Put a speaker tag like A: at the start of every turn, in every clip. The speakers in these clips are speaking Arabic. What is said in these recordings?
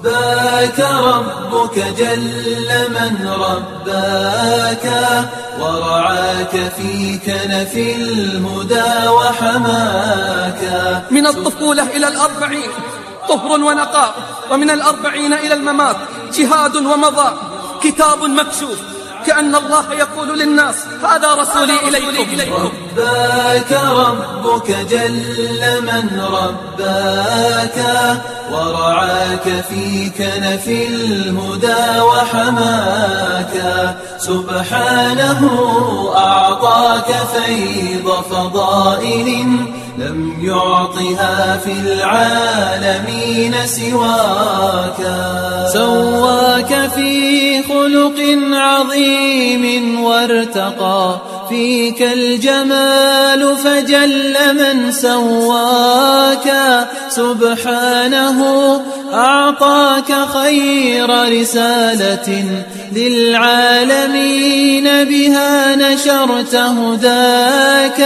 A: رباك ربك جل من رباك ورعاك في كنف الهدى وحماك.
B: من الطفولة إلى 40 طهر ونقاء، ومن 40 إلى الممات جهاد ومضاء. كتاب مكشوف كأن الله يقول للناس هذا رسولي إليكم.
A: رباك ربك جل من رباك ورعاك في كنف الهدى وحماك. سبحانه أعطاك فيض فضائل لم يعطها في العالمين سواك. سواك في خلق عظيم وارتقى فيك الجمال فجل من سواك. سبحانه أعطاك خير رسالة للعالمين بها نشرت هداك.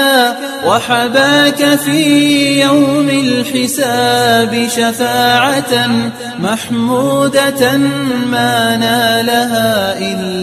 A: وحباك في يوم الحساب شفاعة محمودة ما نالها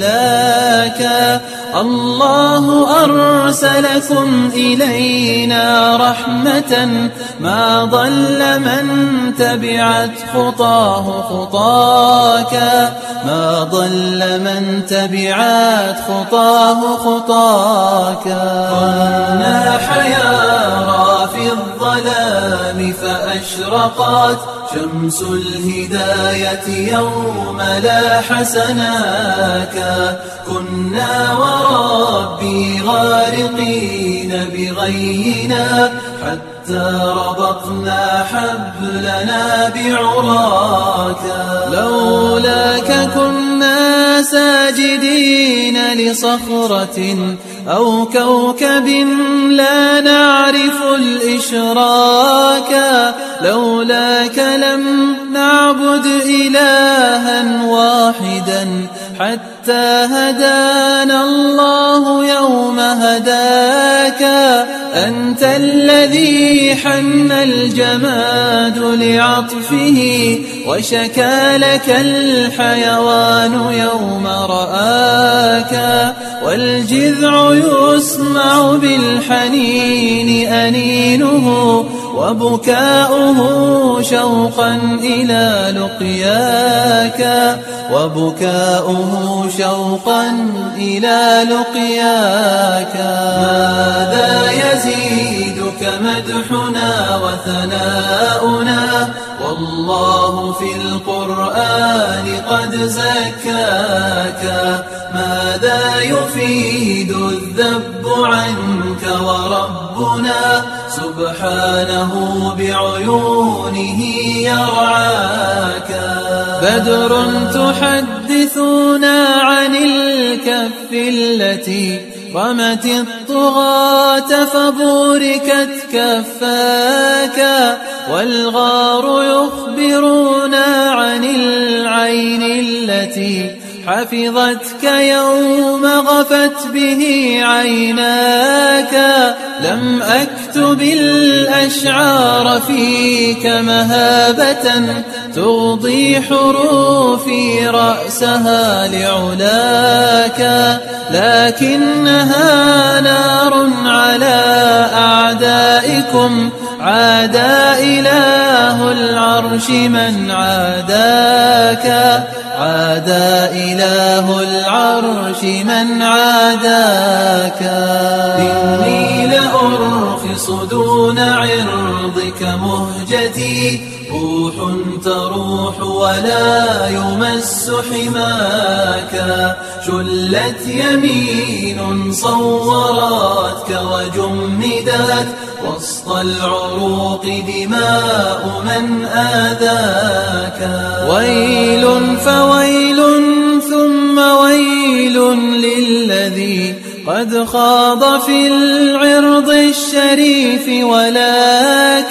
A: إلاك. الله أرسلكم إلينا رحمة ما ضل من تبعت خطاه خطاك. ما ضل من تبعت خطاه خطاك. كنا حيارى في الظلام فأشرقت شمس الهداية يوم لاح سناك. كنا وربي غارقين بغينا حتى ربطنا حبلنا بعراك. لولاك كنا ساجدين لصخرة أو كوكب لا نعرف الإشراك. لولاك لم نعبد إلها واحدا حتى هدانا الله يوم هداك. أنت الذي حن الجماد لعطفه وشكى لك الحيوان يوم رآك. والجذع يسمع بالحنين أنينه وبكاؤه شوقا إلى لقياك. وبكاؤه شوقا إلى لقياك. ماذا يزيدك مدحنا وثناؤنا والله في القرآن قد زكاك. ماذا يفيد الذب عنك وربنا سبحانه بعيونه يرعاك. بدر تحدثنا عن الكف التي رمت الطغاة فبوركت كفاك. والغار يخبرنا عن العين التي حفظتك يوم غفت به عيناك. لم أكتب الأشعار فيك مهابة تغضي حروفي رأسها لعلاك. لكنها نار على أعدائكم عادى إله العرش من عاداك. عادى إله العرش من عاداك. إني لأرخص دون عرضك مهجتي روح تروح ولا يمس حماك. شلت يمين صورتك وجمدت وسط العروق دماء من آذاك. ويل فويل ثم ويل للذي قد خاض في العرض الشريف ولاك.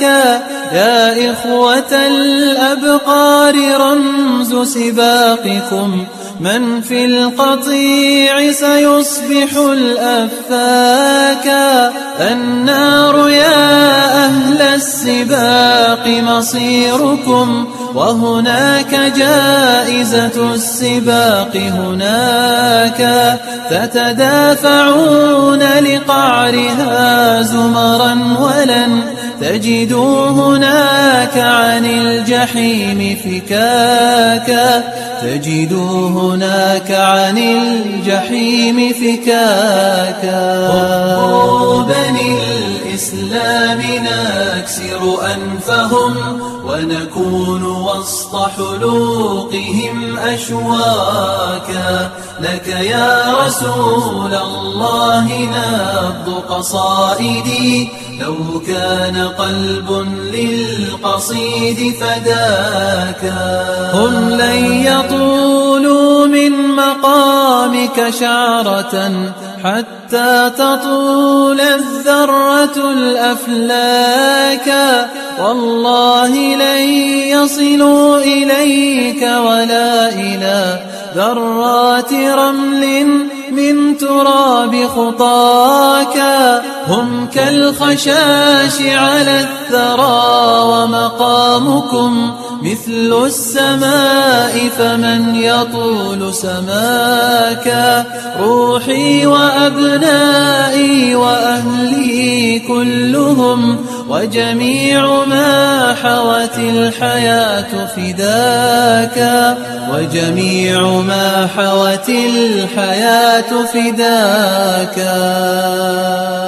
A: يا إخوة الأبقار رمز سباقكم من في القطيع سيصبح الأفاكا. النار يا أهل السباق مصيركم، وهناك جائزة السباق هناك. تتدافعون لقعرها زمرا ولن تجدوا هناك عن الجحيم فكاكا. تجدوا هناك عن الجحيم فكاكا. بني الإسلام نكسر أنفهم ونكون وسط حلوقهم أشواكا. لك يا رسول الله نبض قصائدي، لو كان قلب للقصيد فداكا. هم لن يطولوا من مقامك شعرة حتى تطول الذرة الأفلاكا. والله لن يصلوا إليك ولا إلى ذرات رمل من تراب خطاكا. هم كالخشاش على الثرى ومقامكم مثل السماء، فمن يطول سماكا. روحي وأبنائي وأهلي كلهم وجميع ما حوت الحياة فداكا. وجميع ما حوت الحياة فداكا.